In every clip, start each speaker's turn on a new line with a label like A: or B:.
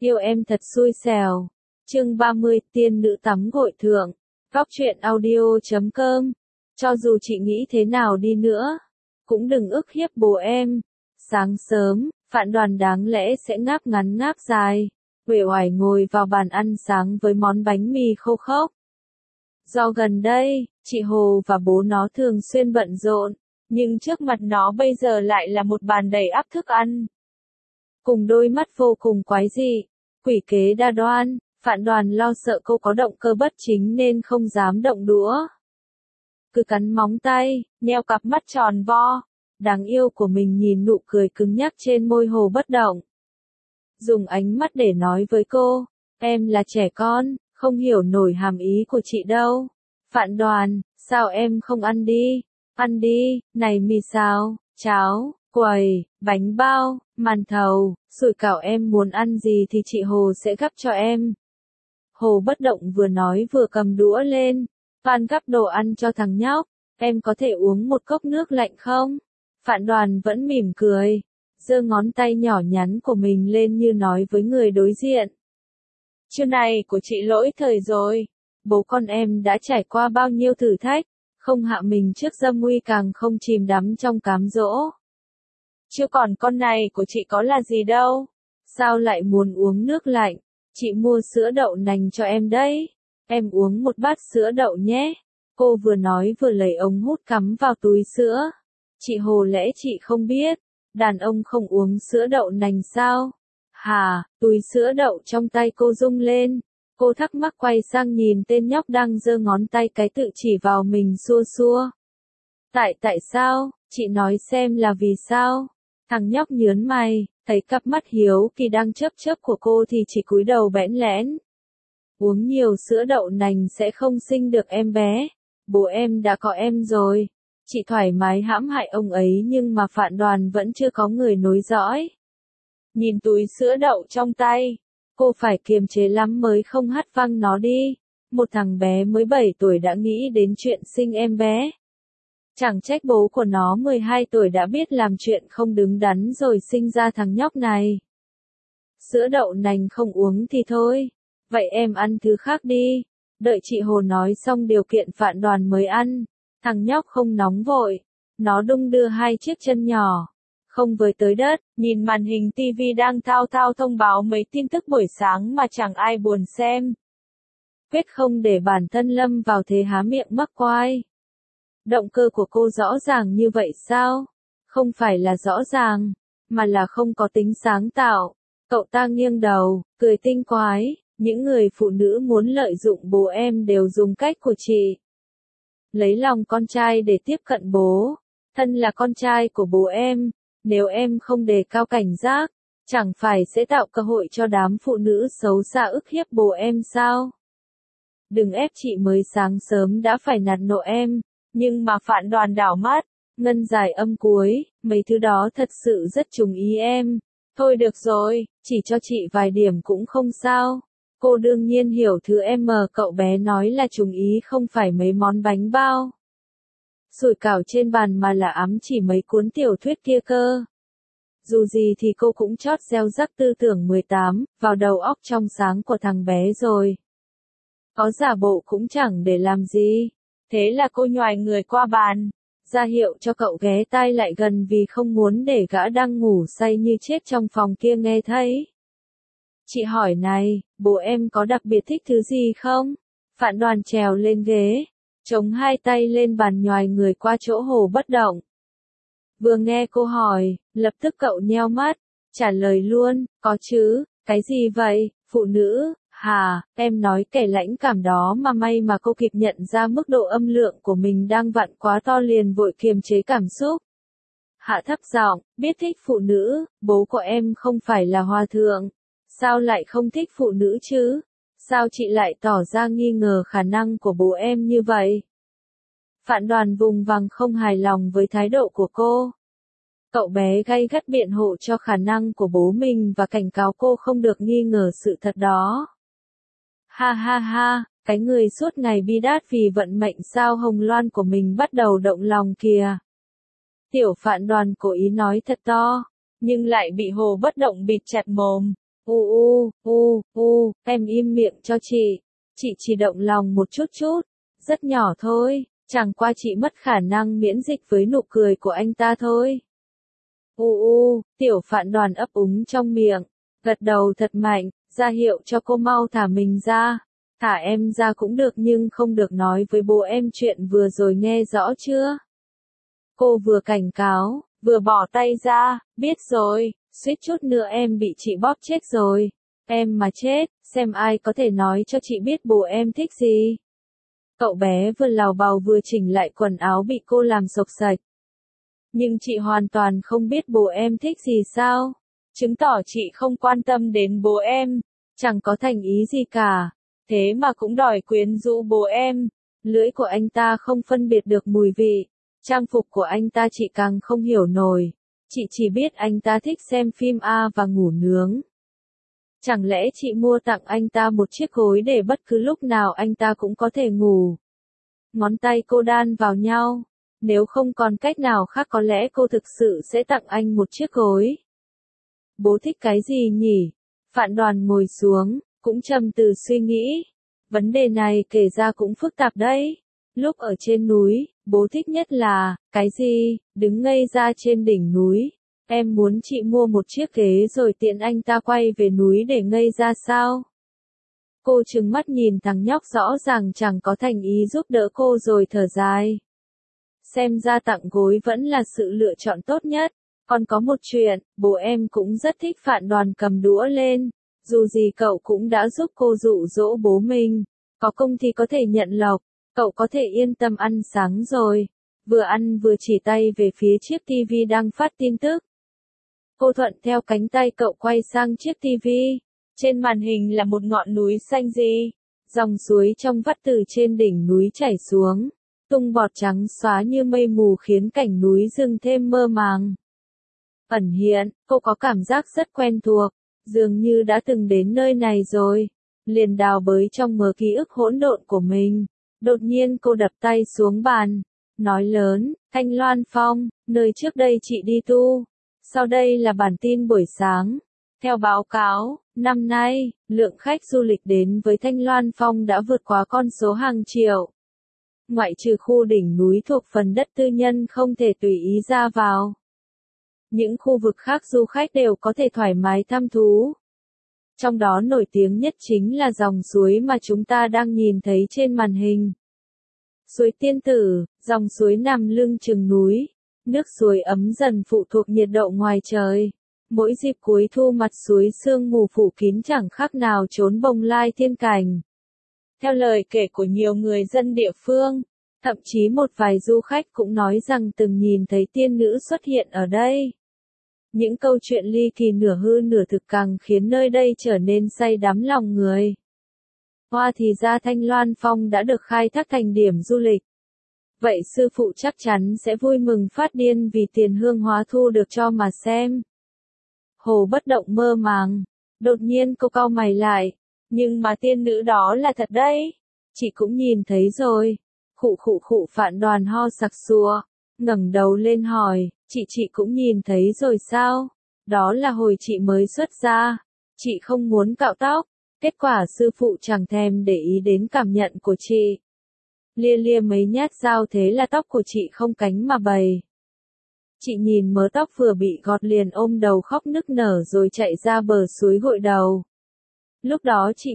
A: Yêu em thật xui xẻo. Chương 30, tiên nữ tắm gội thượng. Góc truyện audio.com. Cho dù chị nghĩ thế nào đi nữa, cũng đừng ức hiếp bố em. Sáng sớm, Phạn Đoàn đáng lẽ sẽ ngáp ngắn ngáp dài, uể oải ngồi vào bàn ăn sáng với món bánh mì khô khốc. Do gần đây, chị Hồ và bố nó thường xuyên bận rộn, nhưng trước mặt nó bây giờ lại là một bàn đầy ắp thức ăn. Cùng đôi mắt vô cùng quái dị, quỷ kế đa đoan, Phạn Đoàn lo sợ cô có động cơ bất chính nên không dám động đũa. Cứ cắn móng tay, nheo cặp mắt tròn vo, đáng yêu của mình nhìn nụ cười cứng nhắc trên môi Hồ bất động. Dùng ánh mắt để nói với cô, em là trẻ con, không hiểu nổi hàm ý của chị đâu. Phạn Đoàn, sao em không ăn đi, này mì xào, cháo, quầy, bánh bao, màn thầu, sủi cảo em muốn ăn gì thì chị Hồ sẽ gắp cho em. Hồ bất động vừa nói vừa cầm đũa lên, Phan gắp đồ ăn cho thằng nhóc, em có thể uống một cốc nước lạnh không? Phạn Đoàn vẫn mỉm cười, giơ ngón tay nhỏ nhắn của mình lên như nói với người đối diện. Chiều này của chị lỗi thời rồi, bố con em đã trải qua bao nhiêu thử thách, không hạ mình trước dâm nguy càng không chìm đắm trong cám dỗ. Chưa còn con này của chị có là gì đâu, sao lại muốn uống nước lạnh, chị mua sữa đậu nành cho em đấy, em uống một bát sữa đậu nhé. Cô vừa nói vừa lấy ống hút cắm vào túi sữa. Chị Hồ lẽ chị không biết, đàn ông không uống sữa đậu nành sao? Hà, túi sữa đậu trong tay cô rung lên. Cô thắc mắc quay sang nhìn tên nhóc đang giơ ngón tay cái tự chỉ vào mình xua xua. Tại sao, chị nói xem là vì sao? Thằng nhóc nhớn mày, thấy cặp mắt hiếu kỳ đang chớp chớp của cô thì chỉ cúi đầu bẽn lẽn. Uống nhiều sữa đậu nành sẽ không sinh được em bé. Bố em đã có em rồi. Chị thoải mái hãm hại ông ấy nhưng mà Phạn Đoàn vẫn chưa có người nối dõi. Nhìn túi sữa đậu trong tay, cô phải kiềm chế lắm mới không hất văng nó đi. Một thằng bé mới 7 tuổi đã nghĩ đến chuyện sinh em bé. Chẳng trách bố của nó 12 tuổi đã biết làm chuyện không đứng đắn rồi sinh ra thằng nhóc này. Sữa đậu nành không uống thì thôi, vậy em ăn thứ khác đi. Đợi chị Hồ nói xong điều kiện Phạn Đoàn mới ăn. Thằng nhóc không nóng vội, nó đung đưa hai chiếc chân nhỏ, không với tới đất, nhìn màn hình tivi đang thao thao thông báo mấy tin tức buổi sáng mà chẳng ai buồn xem. Quyết không để bản thân lâm vào thế há miệng mắc quai. Động cơ của cô rõ ràng như vậy sao? Không phải là rõ ràng, mà là không có tính sáng tạo. Cậu ta nghiêng đầu, cười tinh quái, những người phụ nữ muốn lợi dụng bố em đều dùng cách của chị. Lấy lòng con trai để tiếp cận bố. Thân là con trai của bố em, nếu em không đề cao cảnh giác, chẳng phải sẽ tạo cơ hội cho đám phụ nữ xấu xa ức hiếp bố em sao? Đừng ép chị mới sáng sớm đã phải nạt nộ em, nhưng mà Phạn Đoàn đảo mắt, ngân dài âm cuối, mấy thứ đó thật sự rất trùng ý em. Thôi được rồi, chỉ cho chị vài điểm cũng không sao. Cô đương nhiên hiểu thứ em mà cậu bé nói là trùng ý không phải mấy món bánh bao, sủi cảo trên bàn mà là ám chỉ mấy cuốn tiểu thuyết kia cơ. Dù gì thì cô cũng chót gieo rắc tư tưởng 18 vào đầu óc trong sáng của thằng bé rồi. Có giả bộ cũng chẳng để làm gì. Thế là cô nhoài người qua bàn, ra hiệu cho cậu ghé tai lại gần vì không muốn để gã đang ngủ say như chết trong phòng kia nghe thấy. Chị hỏi này, bố em có đặc biệt thích thứ gì không? Phạn Đoàn trèo lên ghế, chống hai tay lên bàn nhoài người qua chỗ Hồ bất động. Vừa nghe cô hỏi, lập tức cậu nheo mắt, trả lời luôn, có chứ, cái gì vậy, phụ nữ, hả, em nói kẻ lãnh cảm đó mà may mà cô kịp nhận ra mức độ âm lượng của mình đang vặn quá to liền vội kiềm chế cảm xúc. Hạ thấp giọng, biết thích phụ nữ, bố của em không phải là hòa thượng. Sao lại không thích phụ nữ chứ? Sao chị lại tỏ ra nghi ngờ khả năng của bố em như vậy? Phạn Đoàn vùng vằng không hài lòng với thái độ của cô. Cậu bé gay gắt biện hộ cho khả năng của bố mình và cảnh cáo cô không được nghi ngờ sự thật đó. Ha ha ha, cái người suốt ngày bi đát vì vận mệnh sao hồng loan của mình bắt đầu động lòng kìa. Tiểu Phạn Đoàn cố ý nói thật to, nhưng lại bị Hồ bất động bịt chặt mồm. em im miệng cho chị. Chị chỉ động lòng một chút chút, rất nhỏ thôi, chẳng qua chị mất khả năng miễn dịch với nụ cười của anh ta thôi. Tiểu Phạn Đoàn ấp úng trong miệng, gật đầu thật mạnh, ra hiệu cho cô mau thả mình ra. Thả em ra cũng được nhưng không được nói với bố em chuyện vừa rồi nghe rõ chưa? Cô vừa cảnh cáo, vừa bỏ tay ra, biết rồi, suýt chút nữa em bị chị bóp chết rồi. Em mà chết, xem ai có thể nói cho chị biết bố em thích gì. Cậu bé vừa lào bào vừa chỉnh lại quần áo bị cô làm xộc xạch. Nhưng chị hoàn toàn không biết bố em thích gì sao? Chứng tỏ chị không quan tâm đến bố em, chẳng có thành ý gì cả. Thế mà cũng đòi quyến rũ bố em. Lưỡi của anh ta không phân biệt được mùi vị. Trang phục của anh ta chị càng không hiểu nổi. Chị chỉ biết anh ta thích xem phim A và ngủ nướng. Chẳng lẽ chị mua tặng anh ta một chiếc gối để bất cứ lúc nào anh ta cũng có thể ngủ? Ngón tay cô đan vào nhau. Nếu không còn cách nào khác có lẽ cô thực sự sẽ tặng anh một chiếc gối. Bố thích cái gì nhỉ? Phạn Đoàn ngồi xuống, cũng trầm tư suy nghĩ. Vấn đề này kể ra cũng phức tạp đấy. Lúc ở trên núi, bố thích nhất là, cái gì? Đứng ngây ra trên đỉnh núi. Em muốn chị mua một chiếc ghế rồi tiện anh ta quay về núi để ngây ra sao? Cô trừng mắt nhìn thằng nhóc rõ ràng chẳng có thành ý giúp đỡ cô rồi thở dài. Xem ra tặng gối vẫn là sự lựa chọn tốt nhất. Còn có một chuyện, bố em cũng rất thích Phạn Đoàn cầm đũa lên. Dù gì cậu cũng đã giúp cô dụ dỗ bố mình. Có công thì có thể nhận lộc, cậu có thể yên tâm ăn sáng rồi. Vừa ăn vừa chỉ tay về phía chiếc tivi đang phát tin tức. Cô thuận theo cánh tay cậu quay sang chiếc tivi. Trên màn hình là một ngọn núi xanh gì. Dòng suối trong vắt từ trên đỉnh núi chảy xuống. Tung bọt trắng xóa như mây mù khiến cảnh núi rừng thêm mơ màng. Ẩn hiện, cô có cảm giác rất quen thuộc, dường như đã từng đến nơi này rồi. Liền đào bới trong mớ ký ức hỗn độn của mình. Đột nhiên cô đập tay xuống bàn, nói lớn, Thanh Loan Phong, nơi trước đây chị đi tu. Sau đây là bản tin buổi sáng. Theo báo cáo, năm nay, lượng khách du lịch đến với Thanh Loan Phong đã vượt quá con số hàng triệu. Ngoại trừ khu đỉnh núi thuộc phần đất tư nhân không thể tùy ý ra vào. Những khu vực khác du khách đều có thể thoải mái thăm thú. Trong đó nổi tiếng nhất chính là dòng suối mà chúng ta đang nhìn thấy trên màn hình. Suối Tiên Tử, dòng suối nằm lưng chừng núi. Nước suối ấm dần phụ thuộc nhiệt độ ngoài trời. Mỗi dịp cuối thu mặt suối sương mù phủ kín chẳng khác nào trốn bồng lai thiên cảnh. Theo lời kể của nhiều người dân địa phương, thậm chí một vài du khách cũng nói rằng từng nhìn thấy tiên nữ xuất hiện ở đây. Những câu chuyện ly kỳ nửa hư nửa thực càng khiến nơi đây trở nên say đắm lòng người. Hoa thì ra Thanh Loan Phong đã được khai thác thành điểm du lịch. Vậy sư phụ chắc chắn sẽ vui mừng phát điên vì tiền hương hóa thu được cho mà xem. Hồ bất động mơ màng. Đột nhiên cô cau mày lại. Nhưng mà tiên nữ đó là thật đấy. Chị cũng nhìn thấy rồi. Khụ Phạn Đoàn ho sặc sụa. Ngẩng đầu lên hỏi, chị cũng nhìn thấy rồi sao? Đó là hồi chị mới xuất gia. Chị không muốn cạo tóc. Kết quả sư phụ chẳng thèm để ý đến cảm nhận của chị. Lia lia mấy nhát dao thế là tóc của chị không cánh mà bày. Chị nhìn mớ tóc vừa bị gọt liền ôm đầu khóc nức nở rồi chạy ra bờ suối gội đầu. Lúc đó chị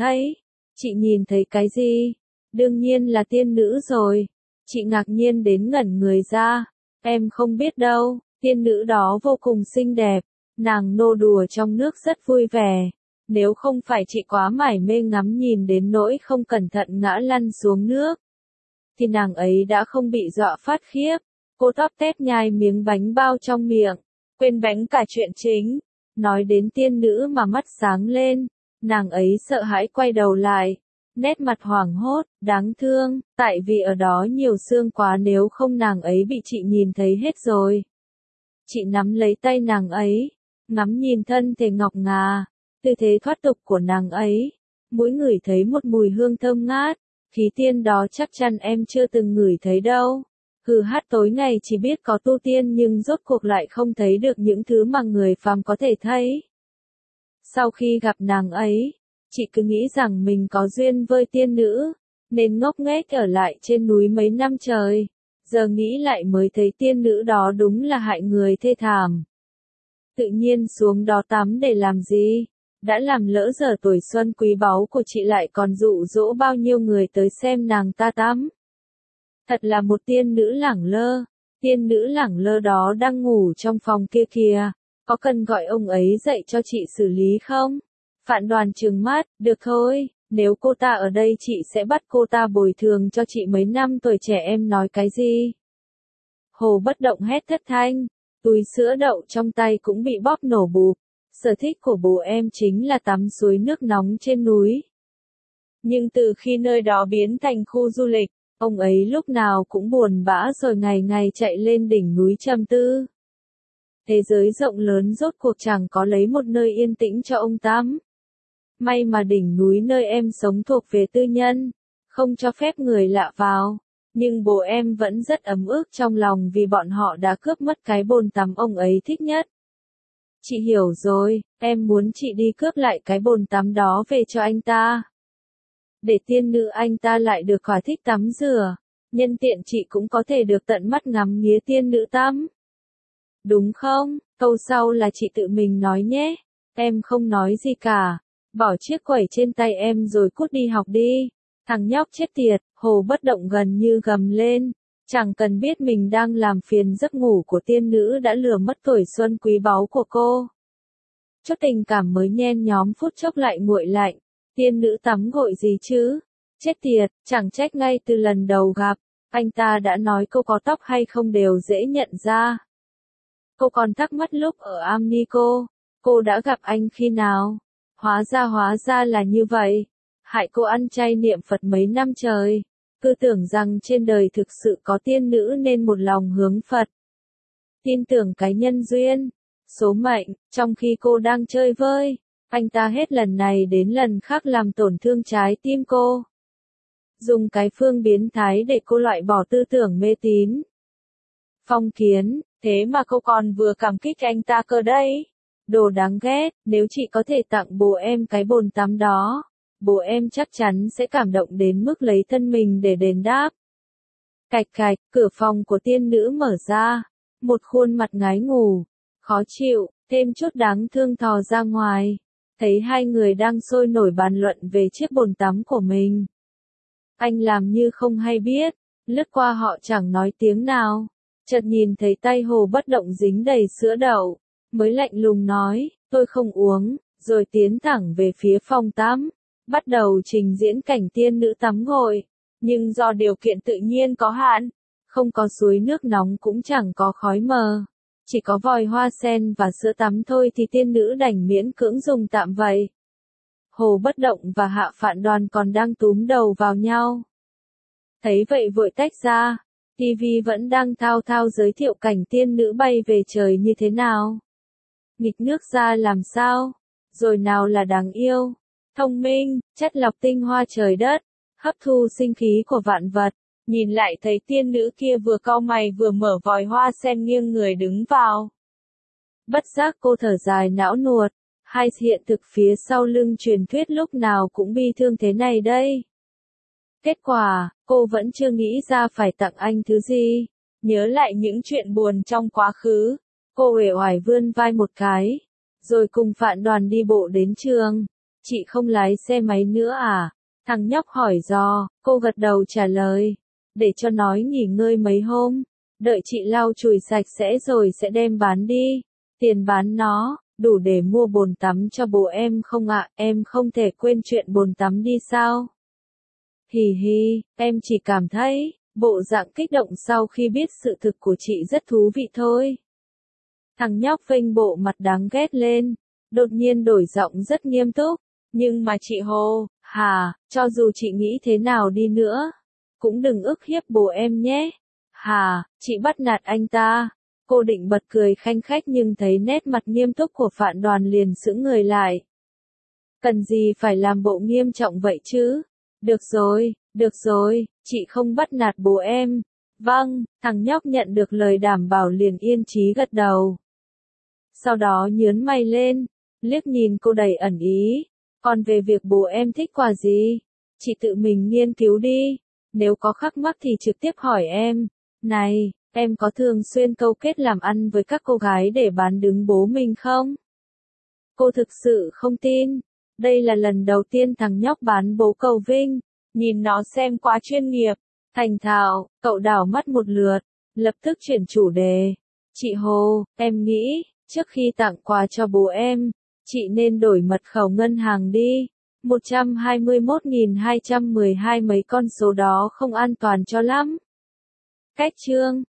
A: nhìn thấy cái gì? Đương nhiên là tiên nữ rồi. Chị ngạc nhiên đến ngẩn người ra. Em không biết đâu, tiên nữ đó vô cùng xinh đẹp. Nàng nô đùa trong nước rất vui vẻ. Nếu không phải chị quá mải mê ngắm nhìn đến nỗi không cẩn thận ngã lăn xuống nước, thì nàng ấy đã không bị dọa phát khiếp. Cô tóp tép nhai miếng bánh bao trong miệng, quên bánh cả chuyện chính. Nói đến tiên nữ mà mắt sáng lên, nàng ấy sợ hãi quay đầu lại. Nét mặt hoảng hốt, đáng thương, tại vì ở đó nhiều sương quá nếu không nàng ấy bị chị nhìn thấy hết rồi. Chị nắm lấy tay nàng ấy, ngắm nhìn thân thể ngọc ngà, tư thế thoát tục của nàng ấy. Mỗi người thấy một mùi hương thơm ngát, khí tiên đó chắc chắn em chưa từng ngửi thấy đâu. Hát tối ngày chỉ biết có tu tiên nhưng rốt cuộc lại không thấy được những thứ mà người phàm có thể thấy. Sau khi gặp nàng ấy, chị cứ nghĩ rằng mình có duyên với tiên nữ, nên ngốc nghếch ở lại trên núi mấy năm trời. Giờ nghĩ lại mới thấy tiên nữ đó đúng là hại người thê thảm. Tự nhiên xuống đó tắm để làm gì? Đã làm lỡ giờ tuổi xuân quý báu của chị lại còn dụ dỗ bao nhiêu người tới xem nàng ta tắm. Thật là một tiên nữ lẳng lơ. Tiên nữ lẳng lơ đó đang ngủ trong phòng kia kìa. Có cần gọi ông ấy dậy cho chị xử lý không? Phạn Đoàn trừng mắt, được thôi, nếu cô ta ở đây chị sẽ bắt cô ta bồi thường cho chị mấy năm tuổi trẻ. Em nói cái gì? Hồ Bất Động hét thất thanh, túi sữa đậu trong tay cũng bị bóp nổ bụp. Sở thích của bố em chính là tắm suối nước nóng trên núi. Nhưng từ khi nơi đó biến thành khu du lịch, ông ấy lúc nào cũng buồn bã rồi ngày ngày chạy lên đỉnh núi trầm tư. Thế giới rộng lớn rốt cuộc chẳng có lấy một nơi yên tĩnh cho ông tắm. May mà đỉnh núi nơi em sống thuộc về tư nhân, không cho phép người lạ vào. Nhưng bố em vẫn rất ấm ức trong lòng vì bọn họ đã cướp mất cái bồn tắm ông ấy thích nhất. Chị hiểu rồi, em muốn chị đi cướp lại cái bồn tắm đó về cho anh ta. Để tiên nữ anh ta lại được thỏa thích tắm rửa. Nhân tiện chị cũng có thể được tận mắt ngắm nghía tiên nữ tắm. Đúng không? Câu sau là chị tự mình nói nhé. Em không nói gì cả. Bỏ chiếc quẩy trên tay em rồi cút đi học đi. Thằng nhóc chết tiệt, Hồ Bất Động gần như gầm lên. Chẳng cần biết mình đang làm phiền giấc ngủ của tiên nữ đã lừa mất tuổi xuân quý báu của cô. Chút tình cảm mới nhen nhóm phút chốc lại nguội lạnh. Tiên nữ tắm gội gì chứ? Chết tiệt, chẳng trách ngay từ lần đầu gặp, anh ta đã nói cô có tóc hay không đều dễ nhận ra. Cô còn thắc mắc lúc ở Amnico, cô đã gặp anh khi nào? Hóa ra là như vậy. Hại cô ăn chay niệm Phật mấy năm trời. Cứ tưởng rằng trên đời thực sự có tiên nữ nên một lòng hướng Phật. Tin tưởng cái nhân duyên, số mệnh, trong khi cô đang chơi vơi, anh ta hết lần này đến lần khác làm tổn thương trái tim cô. Dùng cái phương biến thái để cô loại bỏ tư tưởng mê tín. Phong Kiến, thế mà cô còn vừa cảm kích anh ta cơ đấy. Đồ đáng ghét, nếu chị có thể tặng bố em cái bồn tắm đó, bố em chắc chắn sẽ cảm động đến mức lấy thân mình để đền đáp. Cạch cạch, cửa phòng của tiên nữ mở ra. Một khuôn mặt ngái ngủ, khó chịu, thêm chút đáng thương thò ra ngoài. Thấy hai người đang sôi nổi bàn luận về chiếc bồn tắm của mình. Anh làm như không hay biết, lướt qua họ chẳng nói tiếng nào. Chợt nhìn thấy tay Hồ Bất Động dính đầy sữa đậu, mới lạnh lùng nói, tôi không uống, rồi tiến thẳng về phía phòng tắm. Bắt đầu trình diễn cảnh tiên nữ tắm gội. Nhưng do điều kiện tự nhiên có hạn, không có suối nước nóng cũng chẳng có khói mờ. Chỉ có vòi hoa sen và sữa tắm thôi thì tiên nữ đành miễn cưỡng dùng tạm vậy. Hồ Bất Động và Hạ Phạn Đoàn còn đang túm đầu vào nhau. Thấy vậy vội tách ra, TV vẫn đang thao thao giới thiệu cảnh tiên nữ bay về trời như thế nào. Nghịch nước ra làm sao, rồi nào là đáng yêu, thông minh, chất lọc tinh hoa trời đất, hấp thu sinh khí của vạn vật. Nhìn lại thấy tiên nữ kia vừa cau mày vừa mở vòi hoa sen nghiêng người đứng vào. Bất giác cô thở dài não nuột, hay hiện thực phía sau lưng truyền thuyết lúc nào cũng bi thương thế này đây. Kết quả, cô vẫn chưa nghĩ ra phải tặng anh thứ gì. Nhớ lại những chuyện buồn trong quá khứ, cô uể oải vươn vai một cái, rồi cùng Phạn Đoàn đi bộ đến trường. Chị không lái xe máy nữa à? Thằng nhóc hỏi dò, cô gật đầu trả lời. Để cho nói nghỉ ngơi mấy hôm, đợi chị lau chùi sạch sẽ rồi sẽ đem bán đi. Tiền bán nó, đủ để mua bồn tắm cho bố em không ạ? Em không thể quên chuyện bồn tắm đi sao? Hì hì, em chỉ cảm thấy, bộ dạng kích động sau khi biết sự thực của chị rất thú vị thôi. Thằng nhóc phênh bộ mặt đáng ghét lên, đột nhiên đổi giọng rất nghiêm túc. Nhưng mà chị Hồ, cho dù chị nghĩ thế nào đi nữa, cũng đừng ức hiếp bố em nhé. Chị bắt nạt anh ta. Cô định bật cười khanh khách nhưng thấy nét mặt nghiêm túc của Phạn Đoàn liền sững người lại. Cần gì phải làm bộ nghiêm trọng vậy chứ? Được rồi, chị không bắt nạt bố em. Vâng, thằng nhóc nhận được lời đảm bảo liền yên chí gật đầu. Sau đó nhớn mày lên, Liếc nhìn cô đầy ẩn ý. Còn về việc bố em thích quà gì? Chị tự mình nghiên cứu đi. Nếu có khắc mắc thì trực tiếp hỏi em. Này, em có thường xuyên câu kết làm ăn với các cô gái để bán đứng bố mình không? Cô thực sự không tin. Đây là lần đầu tiên thằng nhóc bán bố cầu Vinh. Nhìn nó xem quá chuyên nghiệp. Thành thạo, cậu đảo mắt một lượt. Lập tức chuyển chủ đề. Chị Hồ, em nghĩ, trước khi tặng quà cho bố em, chị nên đổi mật khẩu ngân hàng đi. 121.212 mấy con số đó không an toàn cho lắm. Cách chương